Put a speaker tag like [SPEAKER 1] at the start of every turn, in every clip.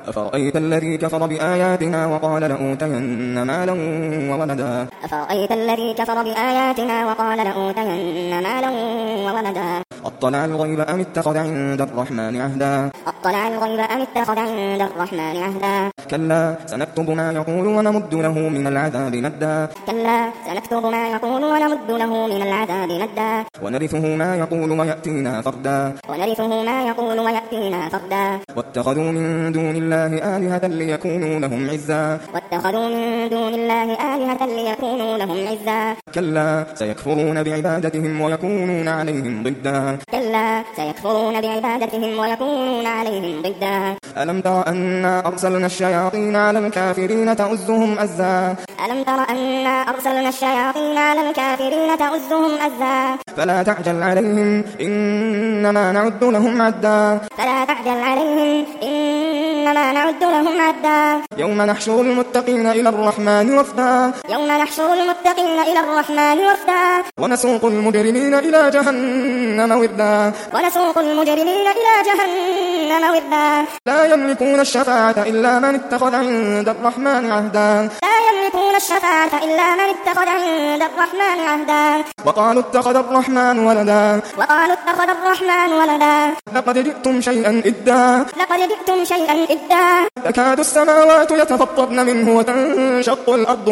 [SPEAKER 1] أفرأيت الذي كفر بآياتنا وقال لأوتين مالا وولدا
[SPEAKER 2] أفرأيت الذي كفر بآياتنا وقال لأوتين مالا وولدا
[SPEAKER 1] أطلع الغيب أم اتخذ عند الرحمن عهدا
[SPEAKER 2] أطلع الغيب أم اتخذ عند الرحمن عهدا
[SPEAKER 1] كلا سنكتب ما يقول ونمد له من العذاب مدا
[SPEAKER 2] كلا سنكتب ما يقول ونمد له من العذاب مدا
[SPEAKER 1] ونرثه ما يقول ويأتينا فردا
[SPEAKER 2] ونرثه ما يقول ويأتينا فردا
[SPEAKER 1] واتخذوا من دون الله آلهة ليكونوا لهم عزا
[SPEAKER 2] واتخذوا من دون الله آلهة ليكونوا لهم عزا
[SPEAKER 1] كلا سيكفرون بعبادتهم ويكونون عليهم ضدا
[SPEAKER 2] كلا سيكفرون بعبادتهم ويكونون عليهم ضدا
[SPEAKER 1] ألم تر أنا أرسلنا الشياطين على الكافرين تؤزهم أزا
[SPEAKER 2] ألم تر أنا أرسلنا الشياطين على الكافرين تؤزهم أزا
[SPEAKER 1] فلا تعجل عليهم إنما نعد لهم عدا
[SPEAKER 2] فلا تعجل عليهم إنما نعد لهم عدا
[SPEAKER 1] يوم نحشر المتقين إلى الرحمن وفدا
[SPEAKER 2] يوم نحشر المتقين إلى الرحمن وفدا
[SPEAKER 1] ونسوق المجرمين إلى جهنم وردا
[SPEAKER 2] ونسوق المجرمين إلى جهنم وردا
[SPEAKER 1] لا يملكون الشفاعة إلا من اتخذ عند الرحمن عهدا
[SPEAKER 2] لا يملكون الشفاعة إلا من اتخذ عند الرحمن عهدا
[SPEAKER 1] وقالوا اتخذ الرحمن ولدا
[SPEAKER 2] وقالوا اتخذ الرحمن ولدا
[SPEAKER 1] لقد جئتم شيئا إدا
[SPEAKER 2] لقد جئتم شيئا إدا
[SPEAKER 1] تكاد السماوات يتفطرن منه وتنشق الأرض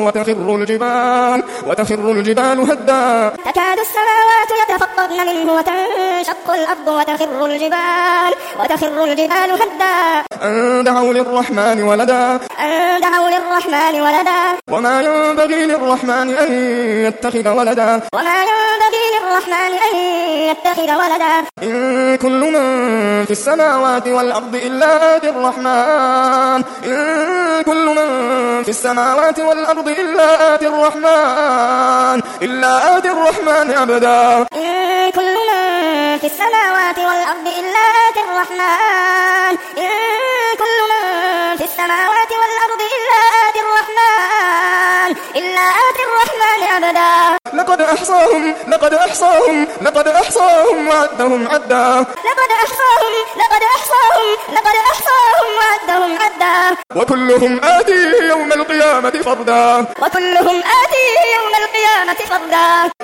[SPEAKER 1] وتخر الجبال هدا
[SPEAKER 2] تكاد السماوات يتفطرن منه وتنشق الأرض وتخر الجبال هدا
[SPEAKER 1] أن دعوا للرحمن ولدا
[SPEAKER 2] أن دعوا للرحمن ولدا
[SPEAKER 1] وما ينبغي للرحمن أن يتخذ ولدا
[SPEAKER 2] وما ينبغي للرحمن أن يتخذ ولدا
[SPEAKER 1] إن كل من في السماوات والأرض إلا آتي الرحمن إن كل من في السماوات والأرض إلا آتي الرحمن عبدا
[SPEAKER 2] إن كل من في السماوات والأرض إلا آتي الرحمن إن كل من في السماوات والأرض إلا آتي الرحمن عبدا
[SPEAKER 1] لقد أحصاهم وعدهم عدا
[SPEAKER 2] لقد أحصاهم وعدهم عدا
[SPEAKER 1] وكلهم آتيه يوم القيامة فردا